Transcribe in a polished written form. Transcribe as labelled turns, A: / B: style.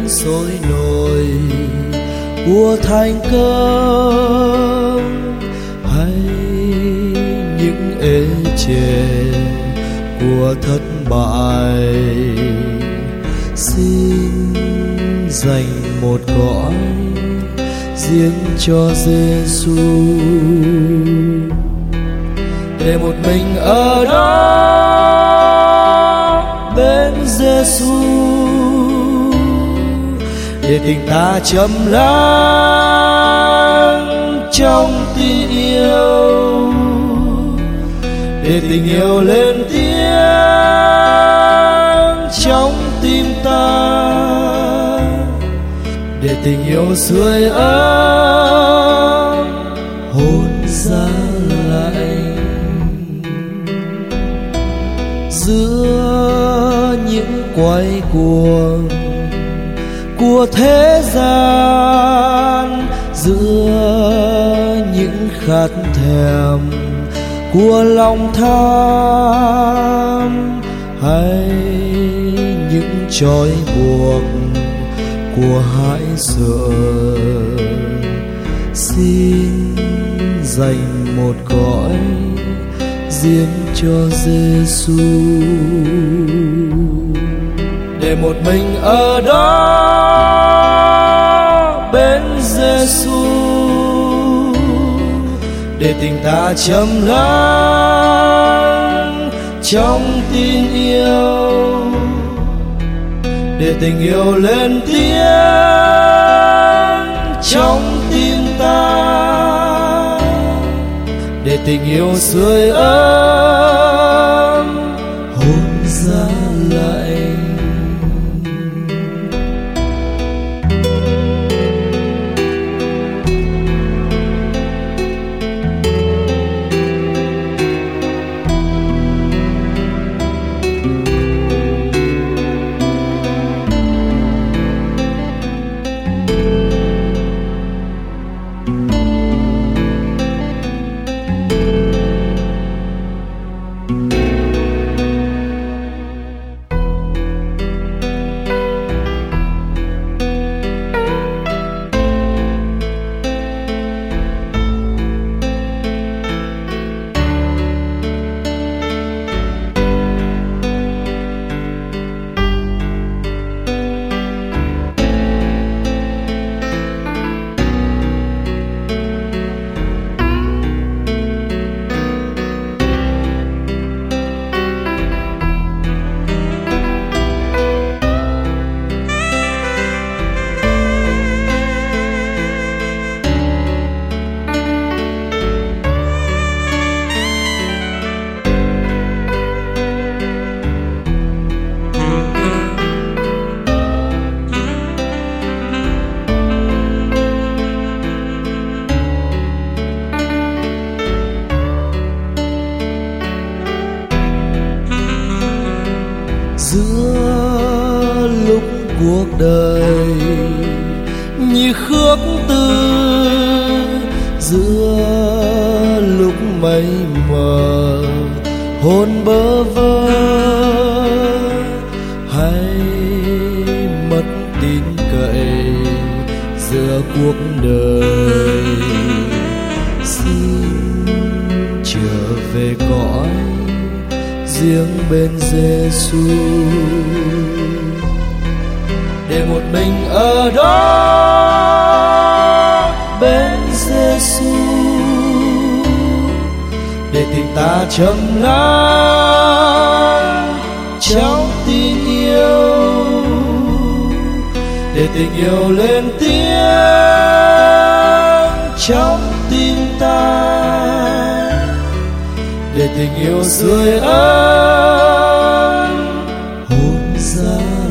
A: sôi nổi của thành công, hay những ê chề của thất bại. Xin dành một cõi riêng cho Giêsu, để một mình ở đó bên Giêsu, để tình ta chậm lắng trong tin yêu, để tình yêu lên tiếng trong tim ta, để tình yêu sưởi ấm hồn giá lạnh. Giữa những quay cuồng của thế gian, giữa những khát thèm của lòng tham, hay những trói buộc của hãi sợ, xin dành một cõi riêng cho Giêsu, để một mình ở đó bên Giêsu, để tình ta chậm lắng trong tin yêu, để tình yêu lên tiếng trong tim ta, để tình yêu sưởi ấm hồn giá lạnh. Giữa lúc cuộc đời như khước từ, giữa lúc mây mờ hồn bơ vơ, hay mất tin cậy giữa cuộc đời, xin trở về cõi riêng bên Giêsu, để một mình ở đó bên Giêsu, để tình ta chậm lắng trong tin yêu, để tình yêu lên tiếng trong tim ta, để tình yêu sưởi ấm hồn giá